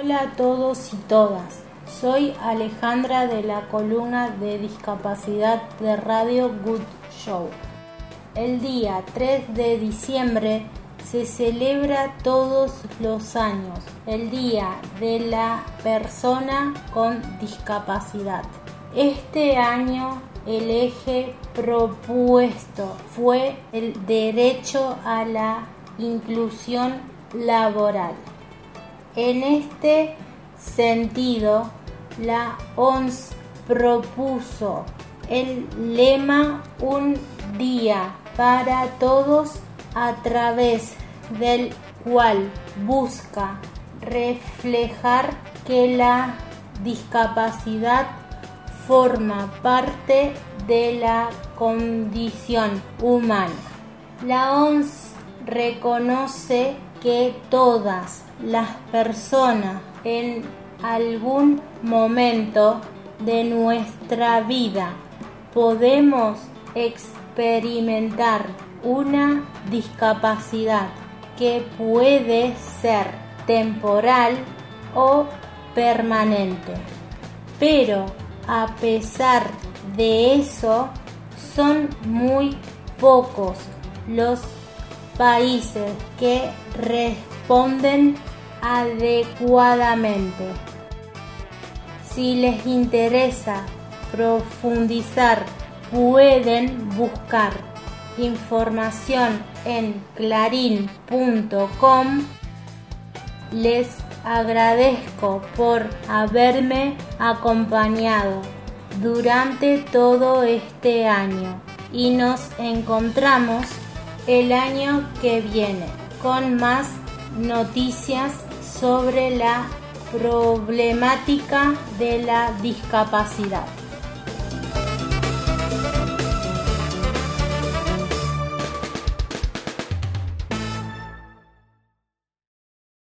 Hola a todos y todas, soy Alejandra de la columna de discapacidad de Radio Good Show. El día 3 de diciembre se celebra todos los años el Día de la Persona con Discapacidad. Este año el eje propuesto fue el derecho a la inclusión laboral. En este sentido, la OMS propuso el lema Un día para todos, a través del cual busca reflejar que la discapacidad forma parte de la condición humana. La OMS reconoce que todas las personas en algún momento de nuestra vida podemos experimentar una discapacidad que puede ser temporal o permanente. Pero a pesar de eso, son muy pocos los países que responden adecuadamente. Si les interesa profundizar, pueden buscar información en clarin.com. Les agradezco por haberme acompañado durante todo este año y nos encontramos el año que viene con más noticias sobre la problemática de la discapacidad.